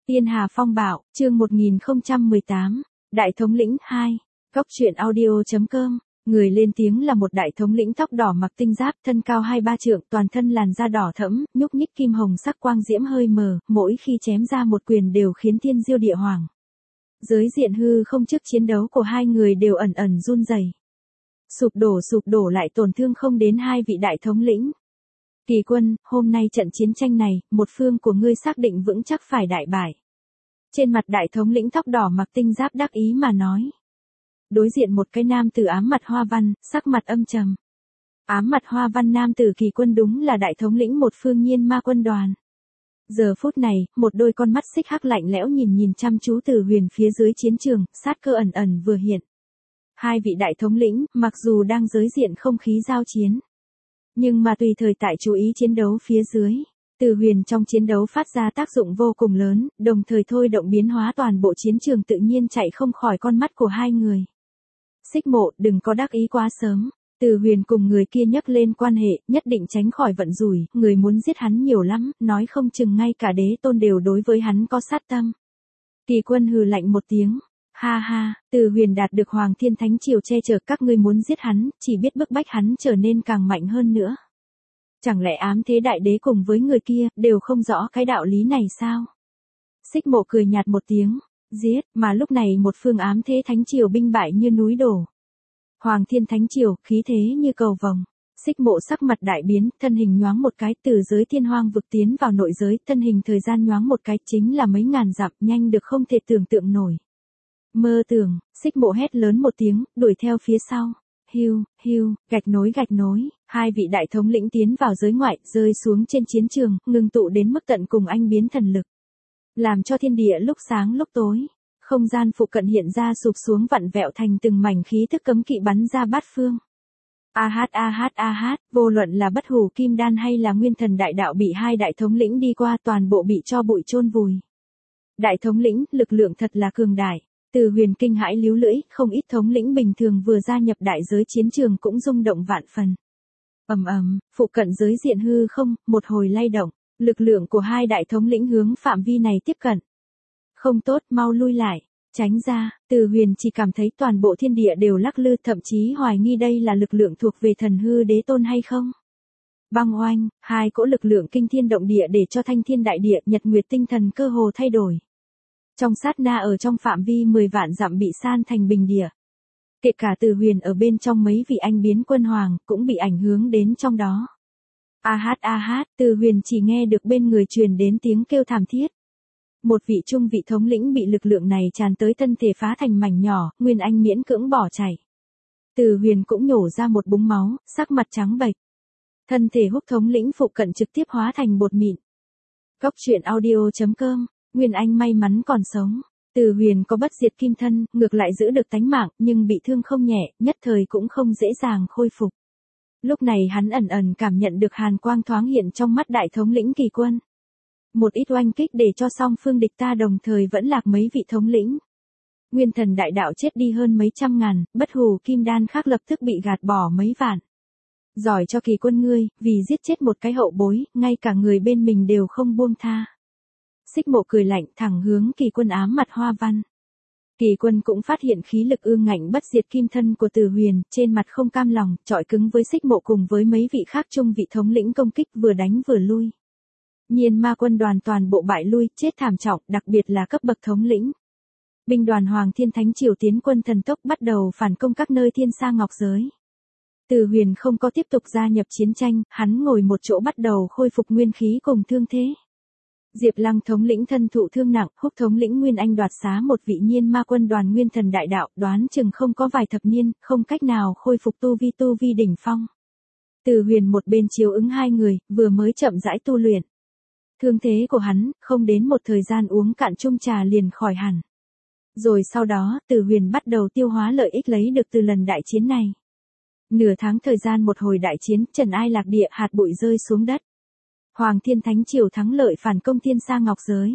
Tiên Hà Phong Bạo, chương 1018, Đại thống lĩnh 2, Góc truyện audio.com, người lên tiếng là một đại thống lĩnh tóc đỏ mặc tinh giáp, thân cao 2-3 trượng, toàn thân làn da đỏ thẫm, nhúc nhích kim hồng sắc quang diễm hơi mờ, mỗi khi chém ra một quyền đều khiến thiên diêu địa hoàng. Giới diện hư không trước chiến đấu của hai người đều ẩn ẩn run rẩy. Sụp đổ lại tổn thương không đến hai vị đại thống lĩnh. Kỳ Quân, hôm nay trận chiến tranh này, một phương của ngươi xác định vững chắc phải đại bại. Trên mặt đại thống lĩnh tóc đỏ mặc tinh giáp đắc ý mà nói. Đối diện một cái nam tử ám mặt hoa văn, sắc mặt âm trầm. Ám mặt hoa văn nam tử Kỳ Quân đúng là đại thống lĩnh một phương Nhiên Ma quân đoàn. Giờ phút này, một đôi con mắt xích hắc lạnh lẽo nhìn chăm chú Từ Huyền phía dưới chiến trường, sát cơ ẩn vừa hiện. Hai vị đại thống lĩnh, mặc dù đang giới diện không khí giao chiến, nhưng mà tùy thời tại chú ý chiến đấu phía dưới. Từ Huyền trong chiến đấu phát ra tác dụng vô cùng lớn, đồng thời thôi động biến hóa toàn bộ chiến trường tự nhiên chạy không khỏi con mắt của hai người. Xích Mộ, đừng có đắc ý quá sớm. Từ Huyền cùng người kia nhắc lên quan hệ, nhất định tránh khỏi vận rủi, người muốn giết hắn nhiều lắm, nói không chừng ngay cả đế tôn đều đối với hắn có sát tâm. Kỳ Quân hừ lạnh một tiếng. Ha ha, Từ Huyền đạt được Hoàng Thiên Thánh Triều che chở, các ngươi muốn giết hắn, chỉ biết bức bách hắn trở nên càng mạnh hơn nữa. Chẳng lẽ ám thế đại đế cùng với người kia, đều không rõ cái đạo lý này sao? Xích Mộ cười nhạt một tiếng, giết, mà lúc này một phương ám thế Thánh Triều binh bại như núi đổ. Hoàng Thiên Thánh Triều, khí thế như cầu vồng. Xích Mộ sắc mặt đại biến, thân hình nhoáng một cái, từ giới thiên hoang vực tiến vào nội giới, thân hình thời gian nhoáng một cái, chính là mấy ngàn dặm, nhanh được không thể tưởng tượng nổi. Mơ tưởng, Xích Mộ hét lớn một tiếng, đuổi theo phía sau. Hiu, gạch nối, hai vị đại thống lĩnh tiến vào giới ngoại, rơi xuống trên chiến trường, ngưng tụ đến mức tận cùng anh biến thần lực. Làm cho thiên địa lúc sáng lúc tối, không gian phụ cận hiện ra sụp xuống vặn vẹo thành từng mảnh khí thức cấm kỵ bắn ra bát phương. Vô luận là Bất Hủ Kim Đan hay là Nguyên Thần Đại Đạo bị hai đại thống lĩnh đi qua toàn bộ bị cho bụi chôn vùi. Đại thống lĩnh, lực lượng thật là cường đại. Từ Huyền kinh hãi líu lưỡi, không ít thống lĩnh bình thường vừa gia nhập đại giới chiến trường cũng rung động vạn phần. Phụ cận giới diện hư không, một hồi lay động, lực lượng của hai đại thống lĩnh hướng phạm vi này tiếp cận. Không tốt, mau lui lại, tránh ra. Từ Huyền chỉ cảm thấy toàn bộ thiên địa đều lắc lư, thậm chí hoài nghi đây là lực lượng thuộc về thần hư đế tôn hay không. Băng oanh, hai cỗ lực lượng kinh thiên động địa để cho thanh thiên đại địa, nhật nguyệt tinh thần cơ hồ thay đổi. Trong sát na ở trong phạm vi 10 vạn dặm bị san thành bình địa. Kể cả Từ Huyền ở bên trong mấy vị anh biến quân hoàng cũng bị ảnh hưởng đến trong đó. Từ Huyền chỉ nghe được bên người truyền đến tiếng kêu thảm thiết. Một vị trung vị thống lĩnh bị lực lượng này tràn tới thân thể phá thành mảnh nhỏ, Nguyên Anh miễn cưỡng bỏ chạy. Từ Huyền cũng nhổ ra một búng máu, sắc mặt trắng bệch. Thân thể húc thống lĩnh phụ cận trực tiếp hóa thành bột mịn. Góc truyện audio.com, Nguyên Anh may mắn còn sống. Từ Huyền có bất diệt kim thân, ngược lại giữ được tánh mạng, nhưng bị thương không nhẹ, nhất thời cũng không dễ dàng khôi phục. Lúc này hắn ẩn cảm nhận được hàn quang thoáng hiện trong mắt đại thống lĩnh Kỳ Quân. Một ít oanh kích để cho song phương địch ta đồng thời vẫn lạc mấy vị thống lĩnh. Nguyên Thần Đại Đạo chết đi hơn mấy trăm ngàn, Bất Hủ Kim Đan khác lập tức bị gạt bỏ mấy vạn. Giỏi cho Kỳ Quân ngươi, vì giết chết một cái hậu bối, ngay cả người bên mình đều không buông tha. Xích Mộ cười lạnh thẳng hướng Kỳ Quân ám mặt hoa văn. Kỳ Quân cũng phát hiện khí lực ương ngạnh bất diệt kim thân của Từ Huyền, trên mặt không cam lòng, chọi cứng với Xích Mộ cùng với mấy vị khác trung vị thống lĩnh công kích vừa đánh vừa lui. Nhiên Ma quân đoàn toàn bộ bại lui, chết thảm trọng, đặc biệt là cấp bậc thống lĩnh. Binh đoàn Hoàng Thiên Thánh Triều tiến quân thần tốc bắt đầu phản công các nơi thiên sa ngọc giới. Từ Huyền không có tiếp tục gia nhập chiến tranh, hắn ngồi một chỗ bắt đầu khôi phục nguyên khí cùng thương thế. Diệp Lăng thống lĩnh thân thụ thương nặng, Húc thống lĩnh Nguyên Anh đoạt xá một vị Nhiên Ma quân đoàn Nguyên Thần Đại Đạo, đoán chừng không có vài thập niên, không cách nào khôi phục tu vi đỉnh phong. Từ Huyền một bên chiếu ứng hai người, vừa mới chậm rãi tu luyện. Thương thế của hắn, không đến một thời gian uống cạn chung trà liền khỏi hẳn. Rồi sau đó, Từ Huyền bắt đầu tiêu hóa lợi ích lấy được từ lần đại chiến này. Nửa tháng thời gian một hồi đại chiến, trần ai lạc địa, hạt bụi rơi xuống đất. Hoàng Thiên Thánh Triều thắng lợi phản công thiên sa ngọc giới.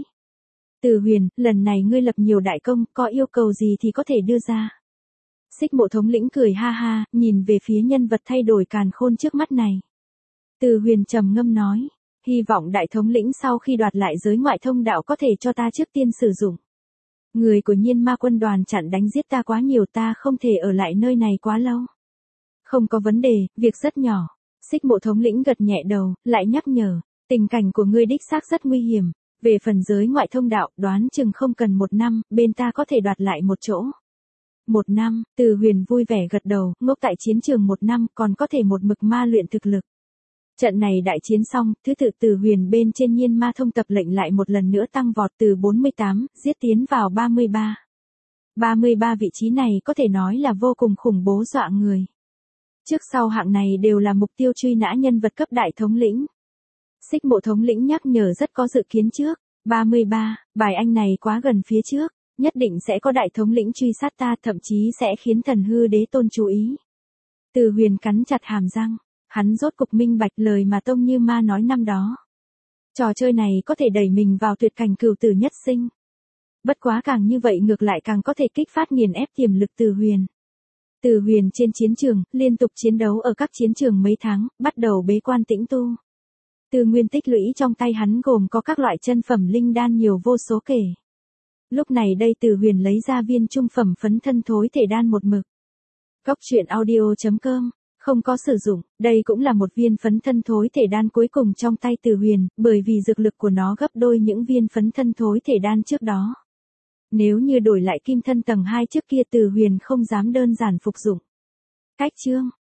Từ Huyền, lần này ngươi lập nhiều đại công, có yêu cầu gì thì có thể đưa ra. Xích Mộ thống lĩnh cười ha ha, nhìn về phía nhân vật thay đổi càn khôn trước mắt này. Từ Huyền trầm ngâm nói. Hy vọng đại thống lĩnh sau khi đoạt lại giới ngoại thông đạo có thể cho ta trước tiên sử dụng. Người của Nhiên Ma quân đoàn chặn đánh giết ta quá nhiều, ta không thể ở lại nơi này quá lâu. Không có vấn đề, việc rất nhỏ. Xích Mộ thống lĩnh gật nhẹ đầu, lại nhắc nhở, tình cảnh của ngươi đích xác rất nguy hiểm. Về phần giới ngoại thông đạo, đoán chừng không cần 1 năm, bên ta có thể đoạt lại một chỗ. 1 năm, Từ Huyền vui vẻ gật đầu, ngốc tại chiến trường 1 năm, còn có thể một mực ma luyện thực lực. Trận này đại chiến xong, thứ tự Từ Huyền bên trên Nhiên Ma thông tập lệnh lại một lần nữa tăng vọt từ 48, giết tiến vào 33. 33 vị trí này có thể nói là vô cùng khủng bố dọa người. Trước sau hạng này đều là mục tiêu truy nã nhân vật cấp đại thống lĩnh. Xích Mộ thống lĩnh nhắc nhở rất có dự kiến trước. 33, bài anh này quá gần phía trước, nhất định sẽ có đại thống lĩnh truy sát ta, thậm chí sẽ khiến Thần Hư Đế Tôn chú ý. Từ Huyền cắn chặt hàm răng, hắn rốt cục minh bạch lời mà Tông Như Ma nói năm đó. Trò chơi này có thể đẩy mình vào tuyệt cảnh cửu tử nhất sinh. Bất quá càng như vậy ngược lại càng có thể kích phát nghiền ép tiềm lực Từ Huyền. Từ Huyền trên chiến trường, liên tục chiến đấu ở các chiến trường mấy tháng, bắt đầu bế quan tĩnh tu. Tư nguyên tích lũy trong tay hắn gồm có các loại chân phẩm linh đan nhiều vô số kể. Lúc này đây Từ Huyền lấy ra viên trung phẩm phấn thân thối thể đan một mực. Góc truyện audio.com, không có sử dụng, đây cũng là một viên phấn thân thối thể đan cuối cùng trong tay Từ Huyền, bởi vì dược lực của nó gấp đôi những viên phấn thân thối thể đan trước đó. Nếu như đổi lại kim thân tầng 2 trước kia Từ Huyền không dám đơn giản phục dụng. Cách chương